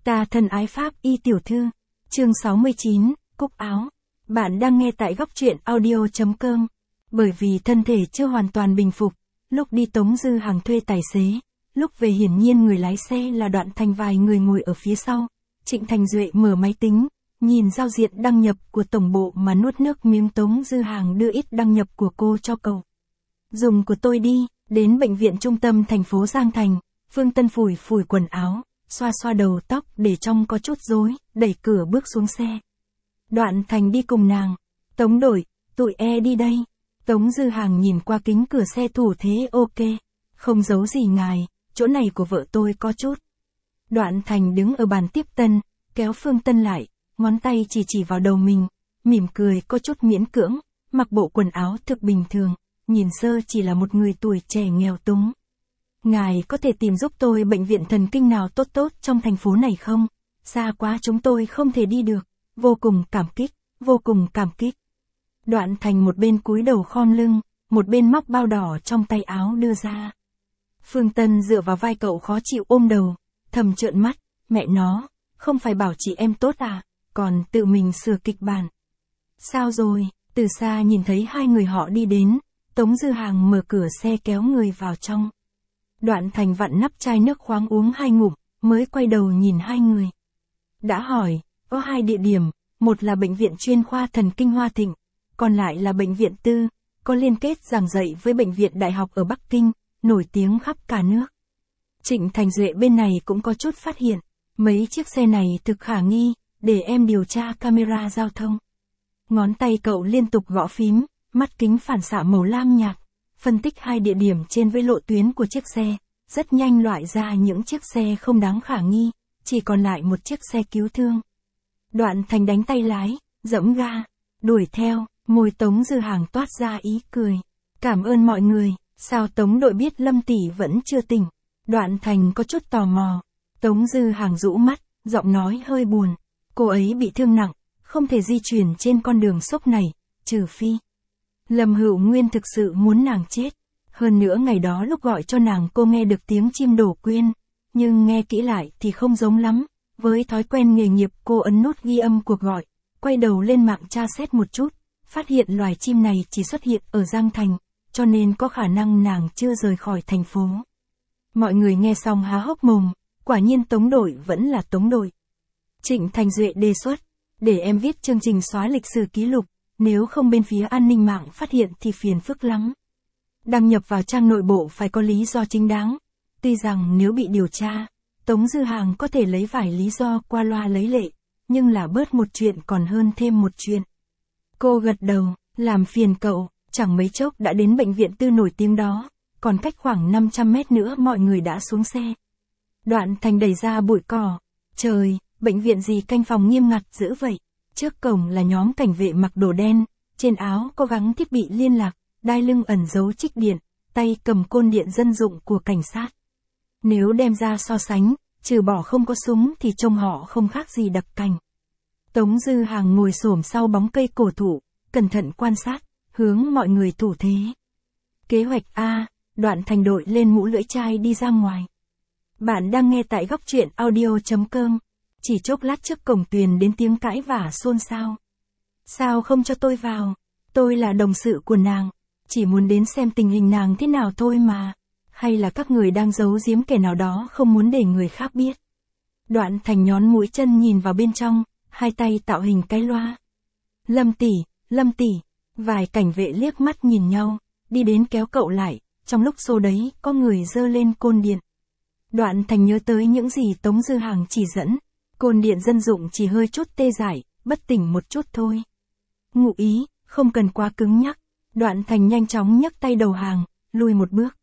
Ta thân ái Pháp y tiểu thư. Chương 69, cúc áo. Bạn đang nghe tại góc truyện audio.com. Bởi vì thân thể chưa hoàn toàn bình phục, lúc đi Tống Dư Hàng thuê tài xế, lúc về hiển nhiên người lái xe là Đoạn Thành, vài người ngồi ở phía sau. Trịnh Thành Duệ mở máy tính, nhìn giao diện đăng nhập của tổng bộ mà nuốt nước miếng. Tống Dư Hàng đưa ít đăng nhập của cô cho cậu. Dùng của tôi đi. Đến bệnh viện trung tâm thành phố Giang Thành, Phương Tân phủi phủi quần áo, xoa xoa đầu tóc để trông có chút rối, đẩy cửa bước xuống xe. Đoạn Thành đi cùng nàng. Tống đội, tụi đi đây. Tống Dư Hàng nhìn qua kính cửa xe thủ thế ok. Không giấu gì ngài, chỗ này của vợ tôi có chút. Đoạn Thành đứng ở bàn tiếp tân, kéo Phương Tân lại, ngón tay chỉ vào đầu mình, mỉm cười có chút miễn cưỡng, mặc bộ quần áo thực bình thường, nhìn sơ chỉ là một người tuổi trẻ nghèo túng. Ngài có thể tìm giúp tôi bệnh viện thần kinh nào tốt trong thành phố này không? Xa quá chúng tôi không thể đi được. Vô cùng cảm kích, vô cùng cảm kích. Đoạn Thành một bên cúi đầu khom lưng, một bên móc bao đỏ trong tay áo đưa ra. Phương Tân dựa vào vai cậu khó chịu ôm đầu, thầm trợn mắt, mẹ nó, không phải bảo chị em tốt à, còn tự mình sửa kịch bản. Sao rồi? Từ xa nhìn thấy hai người họ đi đến, Tống Dư Hàng mở cửa xe kéo người vào trong. Đoạn Thành vặn nắp chai nước khoáng uống 2 ngụm, mới quay đầu nhìn hai người. Đã hỏi, có 2 địa điểm, một là bệnh viện chuyên khoa thần kinh Hoa Thịnh, còn lại là bệnh viện tư, có liên kết giảng dạy với bệnh viện đại học ở Bắc Kinh, nổi tiếng khắp cả nước. Trịnh Thành Duệ bên này cũng có chút phát hiện, mấy chiếc xe này thực khả nghi, để em điều tra camera giao thông. Ngón tay cậu liên tục gõ phím, mắt kính phản xạ màu lam nhạt, phân tích 2 địa điểm trên với lộ tuyến của chiếc xe, rất nhanh loại ra những chiếc xe không đáng khả nghi, chỉ còn lại một chiếc xe cứu thương. Đoạn Thành đánh tay lái, giẫm ga, đuổi theo, môi Tống Dư Hàng toát ra ý cười. Cảm ơn mọi người, sao Tống đội biết Lâm tỷ vẫn chưa tỉnh? Đoạn Thành có chút tò mò. Tống Dư Hàng rũ mắt, giọng nói hơi buồn. Cô ấy bị thương nặng, không thể di chuyển trên con đường xốc này, trừ phi Lâm Hữu Nguyên thực sự muốn nàng chết. Hơn nữa ngày đó lúc gọi cho nàng cô nghe được tiếng chim đổ quyên, nhưng nghe kỹ lại thì không giống lắm. Với thói quen nghề nghiệp cô ấn nút ghi âm cuộc gọi, quay đầu lên mạng tra xét một chút, phát hiện loài chim này chỉ xuất hiện ở Giang Thành, cho nên có khả năng nàng chưa rời khỏi thành phố. Mọi người nghe xong há hốc mồm, quả nhiên Tống đội vẫn là Tống đội. Trịnh Thành Duệ đề xuất, để em viết chương trình xóa lịch sử ký lục, nếu không bên phía an ninh mạng phát hiện thì phiền phức lắm. Đăng nhập vào trang nội bộ phải có lý do chính đáng. Tuy rằng nếu bị điều tra, Tống Dư Hàng có thể lấy vài lý do qua loa lấy lệ, nhưng là bớt một chuyện còn hơn thêm một chuyện. Cô gật đầu, làm phiền cậu, chẳng mấy chốc đã đến bệnh viện tư nổi tiếng đó, còn cách khoảng 500 mét nữa mọi người đã xuống xe. Đoạn Thành đẩy ra bụi cỏ, trời, bệnh viện gì canh phòng nghiêm ngặt dữ vậy? Trước cổng là nhóm cảnh vệ mặc đồ đen, trên áo có gắn thiết bị liên lạc, đai lưng ẩn dấu trích điện, tay cầm côn điện dân dụng của cảnh sát. Nếu đem ra so sánh, trừ bỏ không có súng thì trông họ không khác gì đặc cảnh. Tống Dư Hàng ngồi xổm sau bóng cây cổ thụ, cẩn thận quan sát, hướng mọi người thủ thế. Kế hoạch A, Đoạn Thành đội lên mũ lưỡi chai đi ra ngoài. Bạn đang nghe tại góc truyện audio.com. Chỉ chốc lát trước cổng Tuyền đến tiếng cãi vả xôn xao. Sao không cho tôi vào? Tôi là đồng sự của nàng, chỉ muốn đến xem tình hình nàng thế nào thôi mà. Hay là các người đang giấu giếm kẻ nào đó không muốn để người khác biết? Đoạn Thành nhón mũi chân nhìn vào bên trong, hai tay tạo hình cái loa. Lâm tỷ, vài cảnh vệ liếc mắt nhìn nhau, đi đến kéo cậu lại, trong lúc xô đấy có người giơ lên côn điện. Đoạn Thành nhớ tới những gì Tống Dư Hàng chỉ dẫn, côn điện dân dụng chỉ hơi chút tê dại, bất tỉnh một chút thôi. Ngụ ý, không cần quá cứng nhắc. Đoạn Thành nhanh chóng nhấc tay đầu hàng, lùi một bước.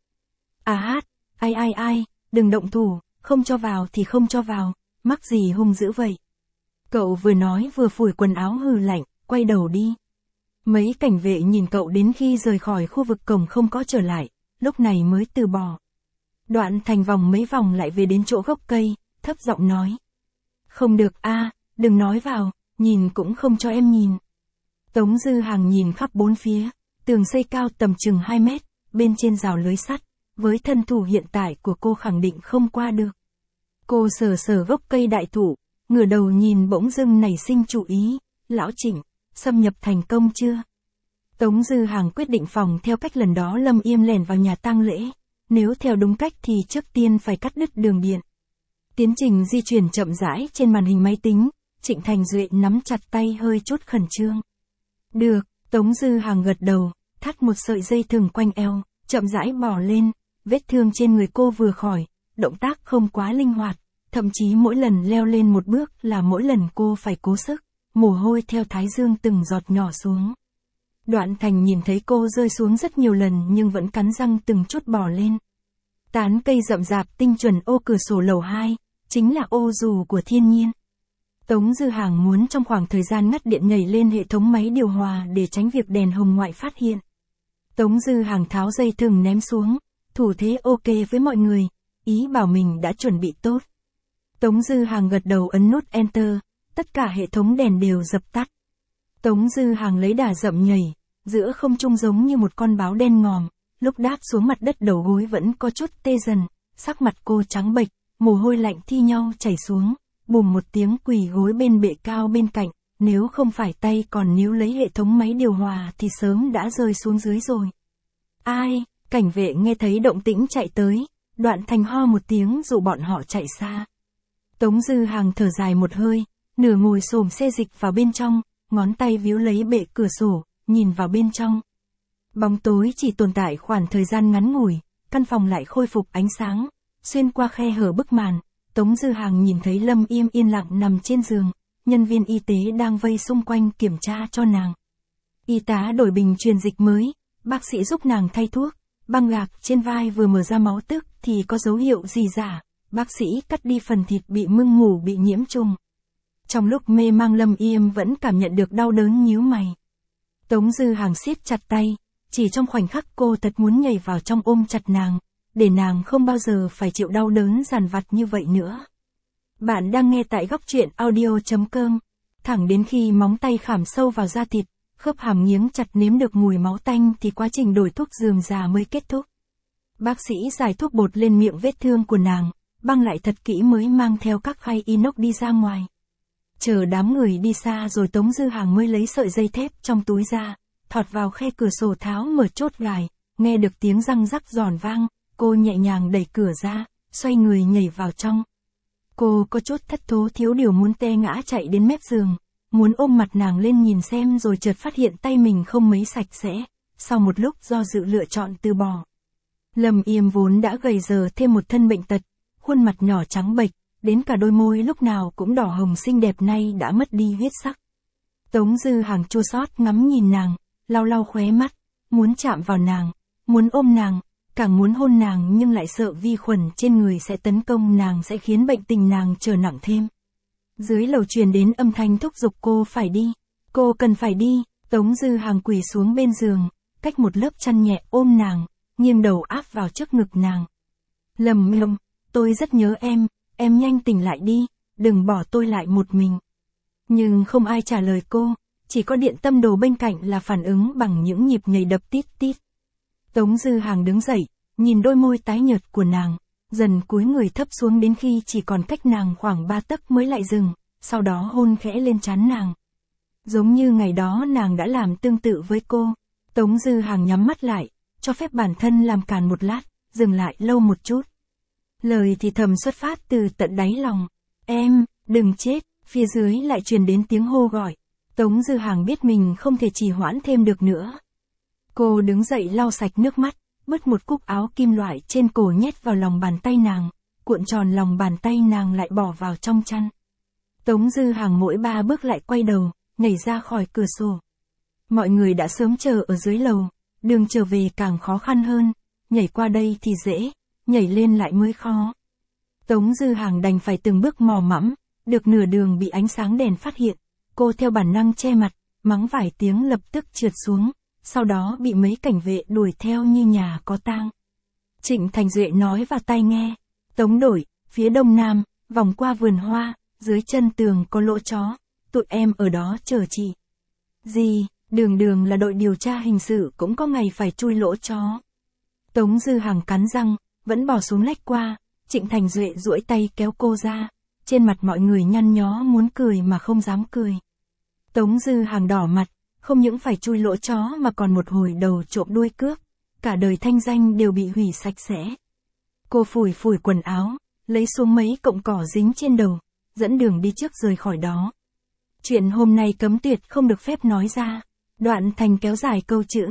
Ai, đừng động thủ, không cho vào thì không cho vào, mắc gì hung dữ vậy. Cậu vừa nói vừa phủi quần áo hừ lạnh, quay đầu đi. Mấy cảnh vệ nhìn cậu đến khi rời khỏi khu vực cổng không có trở lại, lúc này mới từ bỏ. Đoạn Thành vòng mấy vòng lại về đến chỗ gốc cây, thấp giọng nói. Không được đừng nói vào, nhìn cũng không cho em nhìn. Tống Dư Hàng nhìn khắp bốn phía, tường xây cao tầm chừng 2 mét, bên trên rào lưới sắt, với thân thủ hiện tại của cô khẳng định không qua được. Cô sờ sờ gốc cây đại thụ, ngửa đầu nhìn bỗng dưng nảy sinh chú ý, lão Trịnh, xâm nhập thành công chưa? Tống Dư Hàng quyết định phòng theo cách lần đó Lâm Yêm lẻn vào nhà tang lễ, nếu theo đúng cách thì trước tiên phải cắt đứt đường điện. Tiến trình di chuyển chậm rãi trên màn hình máy tính, Trịnh Thành Duệ nắm chặt tay hơi chút khẩn trương. Được, Tống Dư Hàng gật đầu, thắt một sợi dây thừng quanh eo, chậm rãi bỏ lên, vết thương trên người cô vừa khỏi, động tác không quá linh hoạt, thậm chí mỗi lần leo lên một bước là mỗi lần cô phải cố sức, mồ hôi theo thái dương từng giọt nhỏ xuống. Đoạn Thành nhìn thấy cô rơi xuống rất nhiều lần nhưng vẫn cắn răng từng chút bỏ lên. Tán cây rậm rạp tinh chuẩn ô cửa sổ lầu 2, chính là ô dù của thiên nhiên. Tống Dư Hàng muốn trong khoảng thời gian ngắt điện nhảy lên hệ thống máy điều hòa để tránh việc đèn hồng ngoại phát hiện. Tống Dư Hàng tháo dây thừng ném xuống, thủ thế ok với mọi người, ý bảo mình đã chuẩn bị tốt. Tống Dư Hàng gật đầu ấn nút Enter, tất cả hệ thống đèn đều dập tắt. Tống Dư Hàng lấy đà dậm nhảy, giữa không trung giống như một con báo đen ngòm, lúc đáp xuống mặt đất đầu gối vẫn có chút tê dần, sắc mặt cô trắng bệch, mồ hôi lạnh thi nhau chảy xuống, bùm một tiếng quỳ gối bên bệ cao bên cạnh, nếu không phải tay còn níu lấy hệ thống máy điều hòa thì sớm đã rơi xuống dưới rồi. Ai, cảnh vệ nghe thấy động tĩnh chạy tới, Đoạn Thành ho một tiếng dụ bọn họ chạy xa. Tống Dư Hàng thở dài một hơi, nửa ngồi xổm xê dịch vào bên trong, ngón tay víu lấy bệ cửa sổ, nhìn vào bên trong. Bóng tối chỉ tồn tại khoảng thời gian ngắn ngủi, căn phòng lại khôi phục ánh sáng, xuyên qua khe hở bức màn, Tống Dư Hàng nhìn thấy Lâm Yêm yên lặng nằm trên giường, nhân viên y tế đang vây xung quanh kiểm tra cho nàng. Y tá đổi bình truyền dịch mới, bác sĩ giúp nàng thay thuốc, băng gạc trên vai vừa mở ra máu tức thì có dấu hiệu gì giả, bác sĩ cắt đi phần thịt bị mưng mủ bị nhiễm trùng. Trong lúc mê mang Lâm Yêm vẫn cảm nhận được đau đớn nhíu mày. Tống Dư Hàng siết chặt tay, chỉ trong khoảnh khắc cô thật muốn nhảy vào trong ôm chặt nàng, để nàng không bao giờ phải chịu đau đớn dằn vặt như vậy nữa. Bạn đang nghe tại góc truyện audio.com, thẳng đến khi móng tay khảm sâu vào da thịt, khớp hàm nghiến chặt nếm được mùi máu tanh thì quá trình đổi thuốc rườm rà mới kết thúc. Bác sĩ giải thuốc bột lên miệng vết thương của nàng, băng lại thật kỹ mới mang theo các khay inox đi ra ngoài. Chờ đám người đi xa rồi Tống Dư Hàng mới lấy sợi dây thép trong túi ra, thọt vào khe cửa sổ tháo mở chốt gài, nghe được tiếng răng rắc giòn vang, cô nhẹ nhàng đẩy cửa ra, xoay người nhảy vào trong. Cô có chút thất thố thiếu điều muốn té ngã chạy đến mép giường, muốn ôm mặt nàng lên nhìn xem rồi chợt phát hiện tay mình không mấy sạch sẽ, sau một lúc do dự lựa chọn từ bỏ. Lâm Yêm vốn đã gầy giờ thêm một thân bệnh tật, khuôn mặt nhỏ trắng bệch, đến cả đôi môi lúc nào cũng đỏ hồng xinh đẹp nay đã mất đi huyết sắc. Tống Dư Hàng chua xót ngắm nhìn nàng, lau lau khóe mắt, muốn chạm vào nàng, muốn ôm nàng, càng muốn hôn nàng nhưng lại sợ vi khuẩn trên người sẽ tấn công nàng sẽ khiến bệnh tình nàng trở nặng thêm. Dưới lầu truyền đến âm thanh thúc giục cô phải đi, cô cần phải đi, Tống Dư Hàng quỳ xuống bên giường, cách một lớp chăn nhẹ ôm nàng, nghiêng đầu áp vào trước ngực nàng. Lầm lầm, tôi rất nhớ em nhanh tỉnh lại đi, đừng bỏ tôi lại một mình. Nhưng không ai trả lời cô, chỉ có điện tâm đồ bên cạnh là phản ứng bằng những nhịp nhảy đập tít tít. Tống Dư Hàng đứng dậy, nhìn đôi môi tái nhợt của nàng, dần cúi người thấp xuống đến khi chỉ còn cách nàng khoảng 3 tấc mới lại dừng, sau đó hôn khẽ lên trán nàng. Giống như ngày đó nàng đã làm tương tự với cô, Tống Dư Hàng nhắm mắt lại, cho phép bản thân làm càn một lát, dừng lại lâu một chút. Lời thì thầm xuất phát từ tận đáy lòng. Em, đừng chết, phía dưới lại truyền đến tiếng hô gọi. Tống Dư Hàng biết mình không thể trì hoãn thêm được nữa. Cô đứng dậy lau sạch nước mắt, bứt một cúc áo kim loại trên cổ nhét vào lòng bàn tay nàng, cuộn tròn lòng bàn tay nàng lại bỏ vào trong chăn. Tống Dư Hàng mỗi 3 bước lại quay đầu, nhảy ra khỏi cửa sổ. Mọi người đã sớm chờ ở dưới lầu, đường trở về càng khó khăn hơn, nhảy qua đây thì dễ, nhảy lên lại mới khó. Tống Dư Hàng đành phải từng bước mò mẫm, được nửa đường bị ánh sáng đèn phát hiện, cô theo bản năng che mặt, mắng vài tiếng lập tức trượt xuống, sau đó bị mấy cảnh vệ đuổi theo như nhà có tang. Trịnh Thành Duệ nói vào tai nghe, Tống đổi, phía đông nam, vòng qua vườn hoa, dưới chân tường có lỗ chó, tụi em ở đó chờ chị. Gì, đường là đội điều tra hình sự cũng có ngày phải chui lỗ chó. Tống Dư Hàng cắn răng, vẫn bỏ xuống lách qua, Trịnh Thành Duệ duỗi tay kéo cô ra, trên mặt mọi người nhăn nhó muốn cười mà không dám cười. Tống Dư Hàng đỏ mặt, không những phải chui lỗ chó mà còn một hồi đầu trộm đuôi cướp, cả đời thanh danh đều bị hủy sạch sẽ. Cô phủi phủi quần áo, lấy xuống mấy cọng cỏ dính trên đầu, dẫn đường đi trước rời khỏi đó. Chuyện hôm nay cấm tuyệt không được phép nói ra. Đoạn Thành kéo dài câu chữ.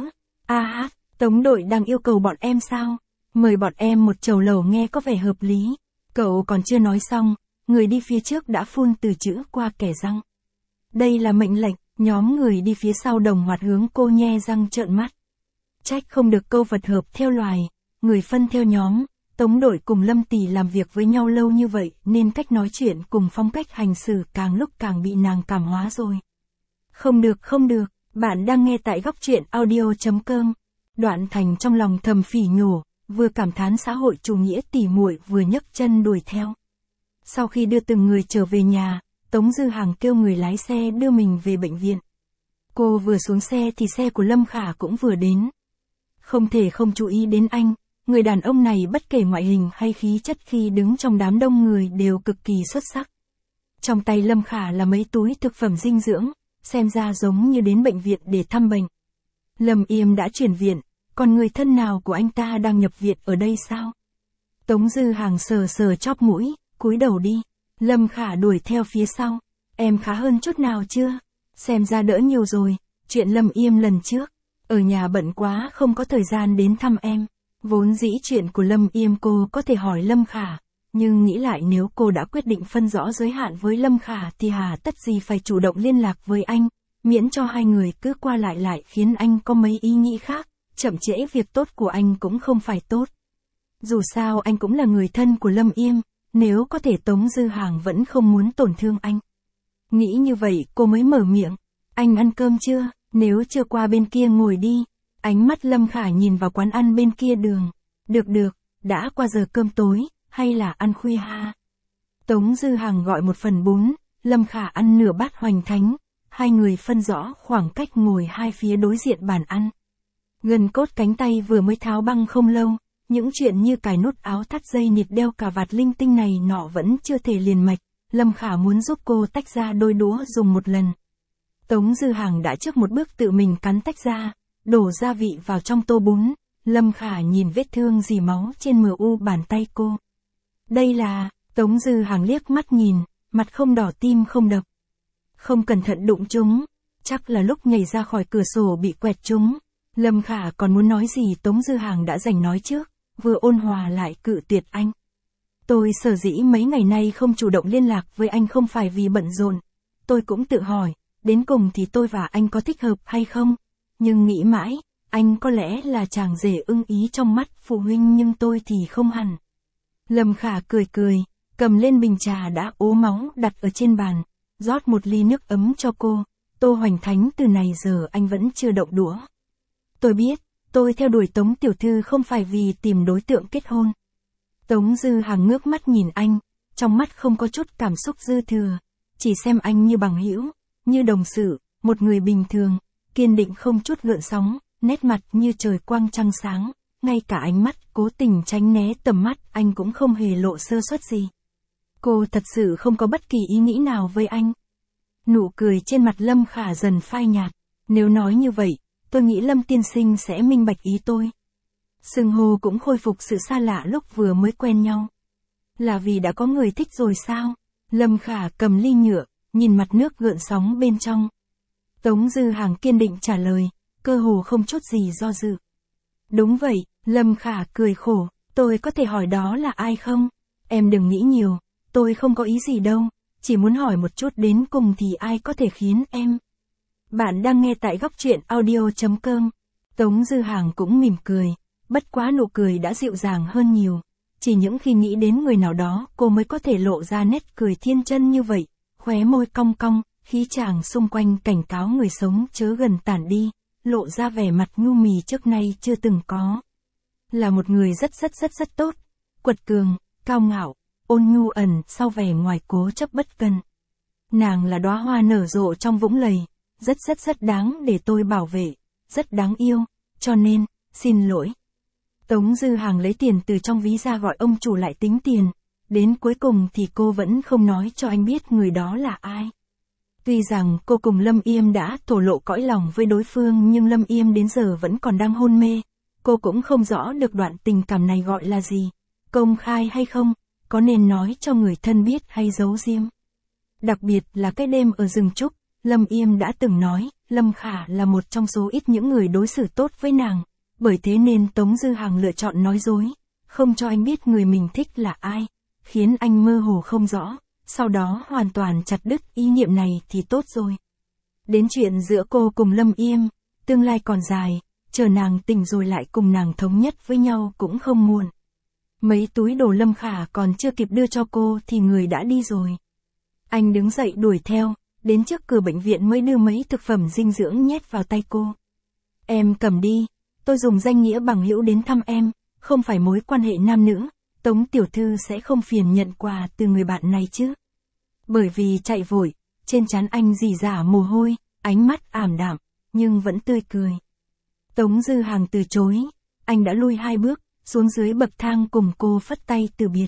Tống đội đang yêu cầu bọn em sao? Mời bọn em một chầu lẩu nghe có vẻ hợp lý. Cậu còn chưa nói xong, người đi phía trước đã phun từ chữ qua kẻ răng. Đây là mệnh lệnh, nhóm người đi phía sau đồng loạt hướng cô nhe răng trợn mắt. Trách không được câu vật hợp theo loài, người phân theo nhóm. Tống đội cùng Lâm Tỷ làm việc với nhau lâu như vậy nên cách nói chuyện cùng phong cách hành xử càng lúc càng bị nàng cảm hóa rồi. Không được, bạn đang nghe tại góc truyện audio.com. Đoạn Thành trong lòng thầm phỉ nhổ, vừa cảm thán xã hội chủ nghĩa tỉ muội vừa nhấc chân đuổi theo. Sau khi đưa từng người trở về nhà, Tống Dư Hàng kêu người lái xe đưa mình về bệnh viện. Cô vừa xuống xe thì xe của Lâm Khả cũng vừa đến. Không thể không chú ý đến anh. Người đàn ông này bất kể ngoại hình hay khí chất khi đứng trong đám đông người đều cực kỳ xuất sắc. Trong tay Lâm Khả là mấy túi thực phẩm dinh dưỡng, xem ra giống như đến bệnh viện để thăm bệnh. Lâm Yêm đã chuyển viện, còn người thân nào của anh ta đang nhập viện ở đây sao? Tống Dư Hàng sờ sờ chóp mũi, cúi đầu đi. Lâm Khả đuổi theo phía sau. Em khá hơn chút nào chưa? Xem ra đỡ nhiều rồi, chuyện Lâm Yêm lần trước. Ở nhà bận quá không có thời gian đến thăm em. Vốn dĩ chuyện của Lâm Yêm cô có thể hỏi Lâm Khả, nhưng nghĩ lại nếu cô đã quyết định phân rõ giới hạn với Lâm Khả thì hà tất gì phải chủ động liên lạc với anh, miễn cho hai người cứ qua lại khiến anh có mấy ý nghĩ khác, chậm trễ việc tốt của anh cũng không phải tốt. Dù sao anh cũng là người thân của Lâm Yêm, nếu có thể Tống Dư Hàng vẫn không muốn tổn thương anh. Nghĩ như vậy cô mới mở miệng, anh ăn cơm chưa, nếu chưa qua bên kia ngồi đi. Ánh mắt Lâm Khả nhìn vào quán ăn bên kia đường. Được, đã qua giờ cơm tối, hay là ăn khuya ha? Tống Dư Hàng gọi một phần bún, Lâm Khả ăn nửa bát hoành thánh. Hai người phân rõ khoảng cách ngồi hai phía đối diện bàn ăn. Gần cốt cánh tay vừa mới tháo băng không lâu, những chuyện như cài nút áo thắt dây nịt đeo cà vạt linh tinh này nọ vẫn chưa thể liền mạch. Lâm Khả muốn giúp cô tách ra đôi đũa dùng một lần. Tống Dư Hàng đã trước một bước tự mình cắn tách ra. Đổ gia vị vào trong tô bún, Lâm Khả nhìn vết thương dì máu trên mu bàn tay cô. Đây là, Tống Dư Hàng liếc mắt nhìn, mặt không đỏ tim không đập. Không cẩn thận đụng chúng, chắc là lúc nhảy ra khỏi cửa sổ bị quẹt chúng. Lâm Khả còn muốn nói gì Tống Dư Hàng đã giành nói trước, vừa ôn hòa lại cự tuyệt anh. Tôi sở dĩ mấy ngày nay không chủ động liên lạc với anh không phải vì bận rộn. Tôi cũng tự hỏi, đến cùng thì tôi và anh có thích hợp hay không? Nhưng nghĩ mãi, anh có lẽ là chàng rể ưng ý trong mắt phụ huynh nhưng tôi thì không hẳn. Lâm Khả cười, cầm lên bình trà đã ố máu đặt ở trên bàn, rót một ly nước ấm cho cô. Tô Hoành Thánh từ này giờ anh vẫn chưa động đũa. Tôi biết, tôi theo đuổi Tống tiểu thư không phải vì tìm đối tượng kết hôn. Tống Dư Hàng ngước mắt nhìn anh, trong mắt không có chút cảm xúc dư thừa, chỉ xem anh như bằng hữu, như đồng sự, một người bình thường. Kiên định không chút gợn sóng, nét mặt như trời quang trăng sáng, ngay cả ánh mắt cố tình tránh né tầm mắt anh cũng không hề lộ sơ suất gì. Cô thật sự không có bất kỳ ý nghĩ nào với anh. Nụ cười trên mặt Lâm Khả dần phai nhạt, nếu nói như vậy, tôi nghĩ Lâm tiên sinh sẽ minh bạch ý tôi. Xưng hô cũng khôi phục sự xa lạ lúc vừa mới quen nhau. Là vì đã có người thích rồi sao? Lâm Khả cầm ly nhựa, nhìn mặt nước gợn sóng bên trong. Tống Dư Hàng kiên định trả lời, cơ hồ không chút gì do dự. Đúng vậy, Lâm Khả cười khổ, tôi có thể hỏi đó là ai không? Em đừng nghĩ nhiều, tôi không có ý gì đâu, chỉ muốn hỏi một chút đến cùng thì ai có thể khiến em. Bạn đang nghe tại góc truyện audio.com. Tống Dư Hàng cũng mỉm cười, bất quá nụ cười đã dịu dàng hơn nhiều. Chỉ những khi nghĩ đến người nào đó cô mới có thể lộ ra nét cười thiên chân như vậy, khóe môi cong cong. Khí chàng xung quanh cảnh cáo người sống chớ gần tản đi, lộ ra vẻ mặt nhu mì trước nay chưa từng có. Là một người rất tốt, quật cường, cao ngạo, ôn nhu ẩn sau vẻ ngoài cố chấp bất cần. Nàng là đóa hoa nở rộ trong vũng lầy, rất đáng để tôi bảo vệ, rất đáng yêu, cho nên, xin lỗi. Tống Dư Hàng lấy tiền từ trong ví ra gọi ông chủ lại tính tiền. Đến cuối cùng thì cô vẫn không nói cho anh biết người đó là ai. Tuy rằng cô cùng Lâm Yêm đã thổ lộ cõi lòng với đối phương nhưng Lâm Yêm đến giờ vẫn còn đang hôn mê. Cô cũng không rõ được đoạn tình cảm này gọi là gì, công khai hay không, có nên nói cho người thân biết hay giấu riêng. Đặc biệt là cái đêm ở rừng trúc, Lâm Yêm đã từng nói, Lâm Khả là một trong số ít những người đối xử tốt với nàng, bởi thế nên Tống Dư Hàng lựa chọn nói dối, không cho anh biết người mình thích là ai, khiến anh mơ hồ không rõ, sau đó hoàn toàn chặt đứt ý niệm này thì tốt rồi. Đến chuyện giữa cô cùng Lâm Yêm, tương lai còn dài, chờ nàng tỉnh rồi lại cùng nàng thống nhất với nhau cũng không muộn. Mấy túi đồ Lâm Khả còn chưa kịp đưa cho cô thì người đã đi rồi. Anh đứng dậy đuổi theo, đến trước cửa bệnh viện mới đưa mấy thực phẩm dinh dưỡng nhét vào tay cô. Em cầm đi, tôi dùng danh nghĩa bằng hữu đến thăm em, không phải mối quan hệ nam nữ, Tống tiểu thư sẽ không phiền nhận quà từ người bạn này chứ. Bởi vì chạy vội, trên trán anh rỉ rả mồ hôi, ánh mắt ảm đạm, nhưng vẫn tươi cười. Tống Dư Hàng từ chối, anh đã lui 2 bước, xuống dưới bậc thang cùng cô phất tay từ biệt.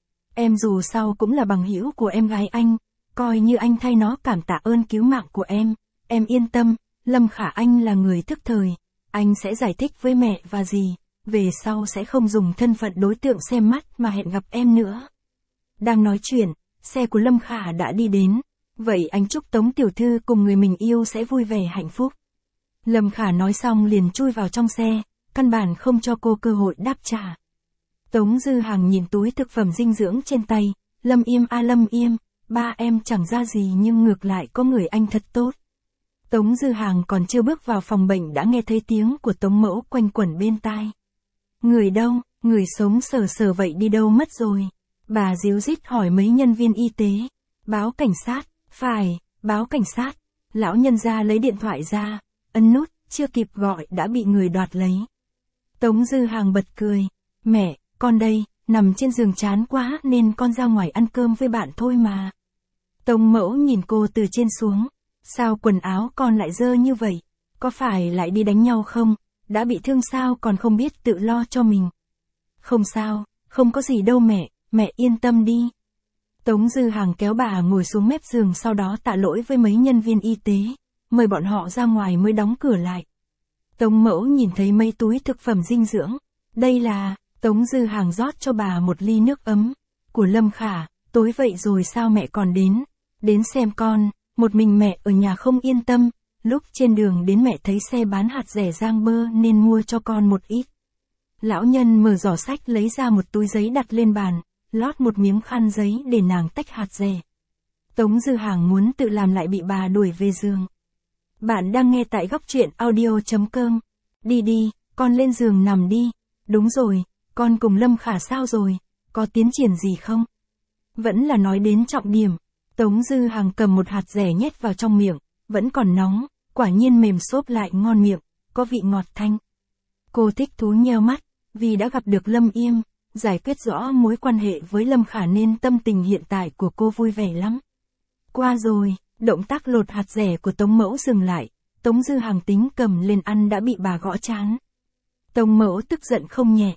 Em dù sao cũng là bằng hữu của em gái anh, coi như anh thay nó cảm tạ ơn cứu mạng của em yên tâm, Lâm Khả anh là người thức thời, anh sẽ giải thích với mẹ và dì, về sau sẽ không dùng thân phận đối tượng xem mắt mà hẹn gặp em nữa. Đang nói chuyện, xe của Lâm Khả đã đi đến, vậy anh chúc Tống tiểu thư cùng người mình yêu sẽ vui vẻ hạnh phúc. Lâm Khả nói xong liền chui vào trong xe, căn bản không cho cô cơ hội đáp trả. Tống Dư Hàng nhìn túi thực phẩm dinh dưỡng trên tay, Lâm Yêm a Lâm Yêm, ba em chẳng ra gì nhưng ngược lại có người anh thật tốt. Tống Dư Hàng còn chưa bước vào phòng bệnh đã nghe thấy tiếng của Tống Mẫu quanh quẩn bên tai. Người đâu, người sống sờ sờ vậy đi đâu mất rồi? Bà díu dít hỏi mấy nhân viên y tế. Báo cảnh sát, phải, báo cảnh sát. Lão nhân gia lấy điện thoại ra, ấn nút, chưa kịp gọi đã bị người đoạt lấy. Tống Dư Hàng bật cười. Mẹ, con đây, nằm trên giường chán quá nên con ra ngoài ăn cơm với bạn thôi mà. Tống Mẫu nhìn cô từ trên xuống. Sao quần áo con lại dơ như vậy? Có phải lại đi đánh nhau không? Đã bị thương sao còn không biết tự lo cho mình? Không sao, không có gì đâu mẹ yên tâm đi. Tống Dư Hàng kéo bà ngồi xuống mép giường sau đó tạ lỗi với mấy nhân viên y tế, mời bọn họ ra ngoài mới đóng cửa lại. Tống Mẫu nhìn thấy mấy túi thực phẩm dinh dưỡng. Đây là, Tống Dư Hàng rót cho bà một ly nước ấm. Của Lâm Khả, tối vậy rồi sao mẹ còn đến xem con, một mình mẹ ở nhà không yên tâm, lúc trên đường đến mẹ thấy xe bán hạt rẻ Giang Bơ nên mua cho con một ít. Lão nhân mở giỏ sách lấy ra một túi giấy đặt lên bàn, lót một miếng khăn giấy để nàng tách hạt rẻ. Tống Dư Hàng muốn tự làm lại bị bà đuổi về giường. Bạn đang nghe tại góc truyện audio.com. Đi, con lên giường nằm đi. Đúng rồi, con cùng Lâm Khả sao rồi, có tiến triển gì không? Vẫn là nói đến trọng điểm. Tống Dư Hàng cầm một hạt rẻ nhét vào trong miệng, vẫn còn nóng, quả nhiên mềm xốp lại ngon miệng, có vị ngọt thanh. Cô thích thú nheo mắt, vì đã gặp được Lâm Yêm, giải quyết rõ mối quan hệ với Lâm Khả nên tâm tình hiện tại của cô vui vẻ lắm. Qua rồi, động tác lột hạt rẻ của Tống Mẫu dừng lại, Tống Dư Hàng tính cầm lên ăn đã bị bà gõ trán. Tống Mẫu tức giận không nhẹ,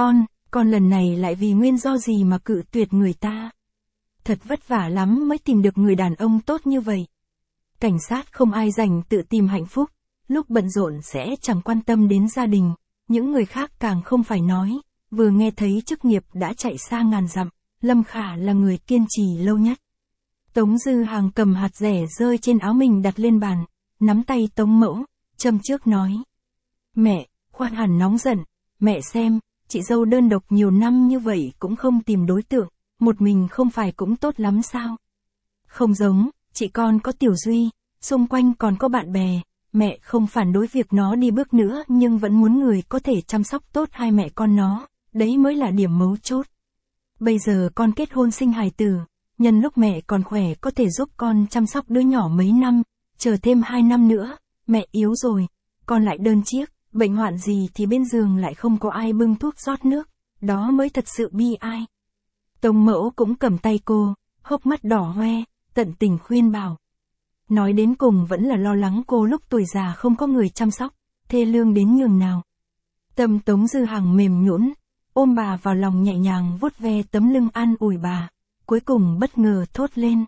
con lần này lại vì nguyên do gì mà cự tuyệt người ta? Thật vất vả lắm mới tìm được người đàn ông tốt như vậy. Cảnh sát không ai rảnh tự tìm hạnh phúc, lúc bận rộn sẽ chẳng quan tâm đến gia đình, những người khác càng không phải nói, vừa nghe thấy chức nghiệp đã chạy xa ngàn dặm, Lâm Khả là người kiên trì lâu nhất. Tống Dư Hàng cầm hạt rẻ rơi trên áo mình đặt lên bàn, nắm tay Tống Mẫu, châm trước nói. Mẹ, khoan hẳn nóng giận, mẹ xem, chị dâu đơn độc nhiều năm như vậy cũng không tìm đối tượng, một mình không phải cũng tốt lắm sao? Không giống, chị con có Tiểu Duy, xung quanh còn có bạn bè, mẹ không phản đối việc nó đi bước nữa nhưng vẫn muốn người có thể chăm sóc tốt hai mẹ con nó, đấy mới là điểm mấu chốt. Bây giờ con kết hôn sinh hài tử, nhân lúc mẹ còn khỏe có thể giúp con chăm sóc đứa nhỏ mấy năm, chờ thêm 2 năm nữa, mẹ yếu rồi, con lại đơn chiếc, bệnh hoạn gì thì bên giường lại không có ai bưng thuốc rót nước, đó mới thật sự bi ai. Tống Mẫu cũng cầm tay cô, hốc mắt đỏ hoe, tận tình khuyên bảo. Nói đến cùng vẫn là lo lắng cô lúc tuổi già không có người chăm sóc, thê lương đến nhường nào. Tâm Tống Dư Hằng mềm nhũn, ôm bà vào lòng nhẹ nhàng vuốt ve tấm lưng an ủi bà, cuối cùng bất ngờ thốt lên.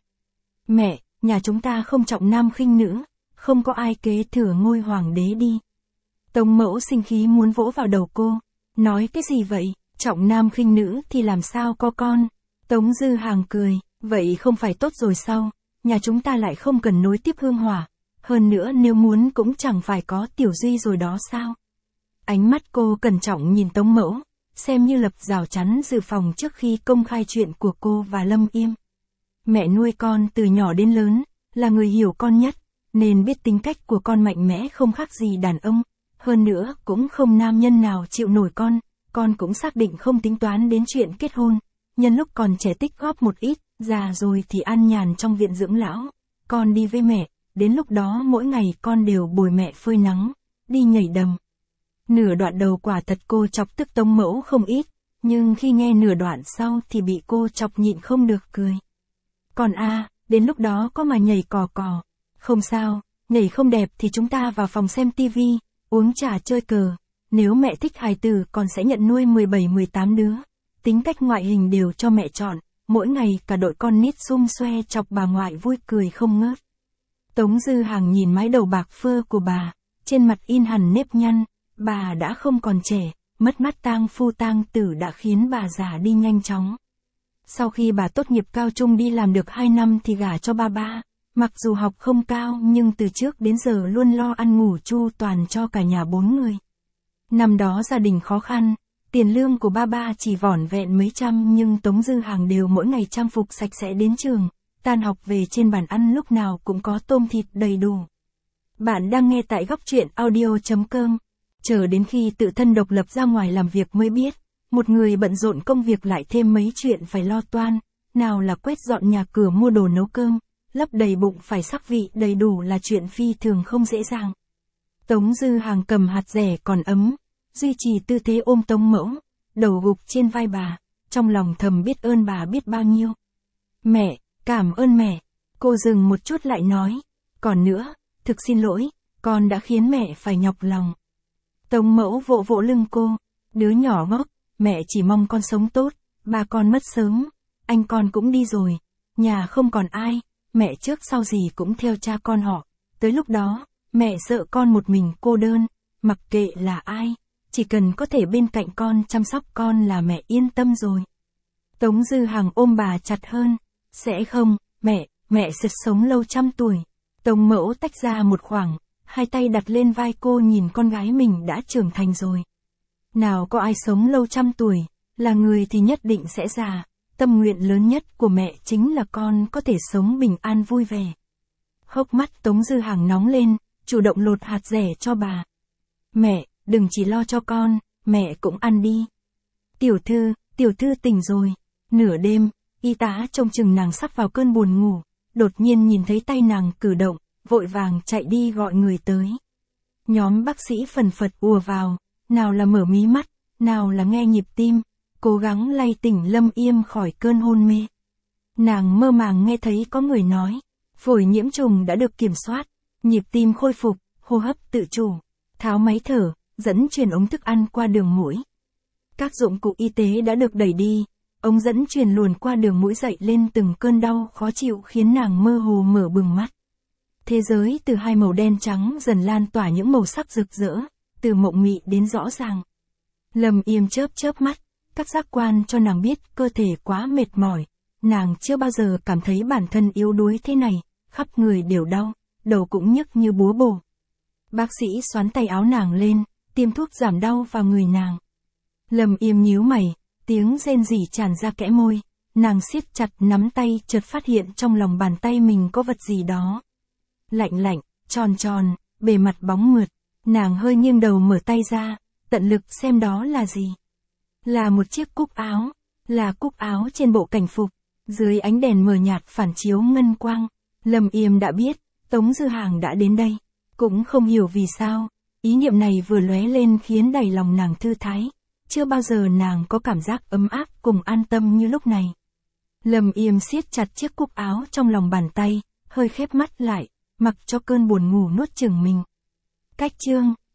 Mẹ, nhà chúng ta không trọng nam khinh nữ, không có ai kế thừa ngôi hoàng đế đi. Tống mẫu sinh khí muốn vỗ vào đầu cô, nói cái gì vậy, trọng nam khinh nữ thì làm sao có con. Tống Dư Hằng cười, vậy không phải tốt rồi sao, nhà chúng ta lại không cần nối tiếp hương hỏa, hơn nữa nếu muốn cũng chẳng phải có Tiểu Duy rồi đó sao. Ánh mắt cô cẩn trọng nhìn Tống mẫu, xem như lập rào chắn dự phòng trước khi công khai chuyện của cô và Lâm Yêm. Mẹ nuôi con từ nhỏ đến lớn, là người hiểu con nhất, nên biết tính cách của con mạnh mẽ không khác gì đàn ông, hơn nữa cũng không nam nhân nào chịu nổi con cũng xác định không tính toán đến chuyện kết hôn, nhân lúc còn trẻ tích góp một ít, già rồi thì an nhàn trong viện dưỡng lão, con đi với mẹ, đến lúc đó mỗi ngày con đều bồi mẹ phơi nắng, đi nhảy đầm. Nửa đoạn đầu quả thật cô chọc tức Tống mẫu không ít, nhưng khi nghe nửa đoạn sau thì bị cô chọc nhịn không được cười. Còn đến lúc đó có mà nhảy cò. Không sao, nhảy không đẹp thì chúng ta vào phòng xem tivi, uống trà chơi cờ. Nếu mẹ thích hài tử còn sẽ nhận nuôi 17-18 đứa. Tính cách ngoại hình đều cho mẹ chọn, mỗi ngày cả đội con nít sum xoe chọc bà ngoại vui cười không ngớt. Tống Dư Hằng nhìn mái đầu bạc phơ của bà, trên mặt in hẳn nếp nhăn, bà đã không còn trẻ, mất mát tang phu tang tử đã khiến bà già đi nhanh chóng. Sau khi bà tốt nghiệp cao trung đi làm được 2 năm thì gả cho ba, mặc dù học không cao nhưng từ trước đến giờ luôn lo ăn ngủ chu toàn cho cả nhà 4 người. Năm đó gia đình khó khăn, tiền lương của ba chỉ vỏn vẹn mấy trăm nhưng Tống Dư Hằng đều mỗi ngày trang phục sạch sẽ đến trường, tan học về trên bàn ăn lúc nào cũng có tôm thịt đầy đủ. Bạn đang nghe tại góc truyện audio.com. Chờ đến khi tự thân độc lập ra ngoài làm việc mới biết, một người bận rộn công việc lại thêm mấy chuyện phải lo toan, nào là quét dọn nhà cửa mua đồ nấu cơm, lấp đầy bụng phải sắc vị đầy đủ là chuyện phi thường không dễ dàng. Tống Dư Hằng cầm hạt dẻ còn ấm, duy trì tư thế ôm Tống mẫu, đầu gục trên vai bà, trong lòng thầm biết ơn bà biết bao nhiêu. Mẹ, cảm ơn mẹ. Cô dừng một chút lại nói, còn nữa, thực xin lỗi, con đã khiến mẹ phải nhọc lòng. Tống mẫu vỗ vỗ lưng cô, đứa nhỏ ngốc, mẹ chỉ mong con sống tốt, ba con mất sớm, anh con cũng đi rồi, nhà không còn ai, mẹ trước sau gì cũng theo cha con họ, tới lúc đó, mẹ sợ con một mình cô đơn, mặc kệ là ai, chỉ cần có thể bên cạnh con chăm sóc con là mẹ yên tâm rồi. Tống Dư Hằng ôm bà chặt hơn, sẽ không, mẹ sẽ sống lâu 100 tuổi. Tống mẫu tách ra một khoảng, hai tay đặt lên vai cô nhìn con gái mình đã trưởng thành rồi. Nào có ai sống lâu 100 tuổi, là người thì nhất định sẽ già, tâm nguyện lớn nhất của mẹ chính là con có thể sống bình an vui vẻ. Hốc mắt Tống Dư Hằng nóng lên, chủ động lột hạt dẻ cho bà. Mẹ, đừng chỉ lo cho con, mẹ cũng ăn đi. Tiểu thư tỉnh rồi. Nửa đêm, y tá trông chừng nàng sắp vào cơn buồn ngủ, đột nhiên nhìn thấy tay nàng cử động, vội vàng chạy đi gọi người tới. Nhóm bác sĩ phần phật ùa vào, nào là mở mí mắt, nào là nghe nhịp tim, cố gắng lay tỉnh Lâm Yêm khỏi cơn hôn mê. Nàng mơ màng nghe thấy có người nói, phổi nhiễm trùng đã được kiểm soát, nhịp tim khôi phục, hô hấp tự chủ, tháo máy thở, dẫn truyền ống thức ăn qua đường mũi. Các dụng cụ y tế đã được đẩy đi, ống dẫn truyền luồn qua đường mũi dậy lên từng cơn đau khó chịu khiến nàng mơ hồ mở bừng mắt. Thế giới từ hai màu đen trắng dần lan tỏa những màu sắc rực rỡ, từ mộng mị đến rõ ràng. Lâm Yêm chớp mắt, các giác quan cho nàng biết cơ thể quá mệt mỏi, nàng chưa bao giờ cảm thấy bản thân yếu đuối thế này, khắp người đều đau, đầu cũng nhức như búa bổ. Bác sĩ xoắn tay áo nàng lên, tiêm thuốc giảm đau vào người nàng. Lâm Yêm nhíu mày, tiếng rên rỉ tràn ra kẽ môi, nàng siết chặt nắm tay chợt phát hiện trong lòng bàn tay mình có vật gì đó. Lạnh, tròn, bề mặt bóng mượt, nàng hơi nghiêng đầu mở tay ra, tận lực xem đó là gì. Là một chiếc cúc áo, là cúc áo trên bộ cảnh phục, dưới ánh đèn mờ nhạt phản chiếu ngân quang. Lâm Yêm đã biết, Tống Dư Hằng đã đến đây, cũng không hiểu vì sao, ý niệm này vừa lóe lên khiến đầy lòng nàng thư thái, chưa bao giờ nàng có cảm giác ấm áp cùng an tâm như lúc này. Lâm Yêm siết chặt chiếc cúc áo trong lòng bàn tay, hơi khép mắt lại, mặc cho cơn buồn ngủ nuốt chửng mình. Cách chương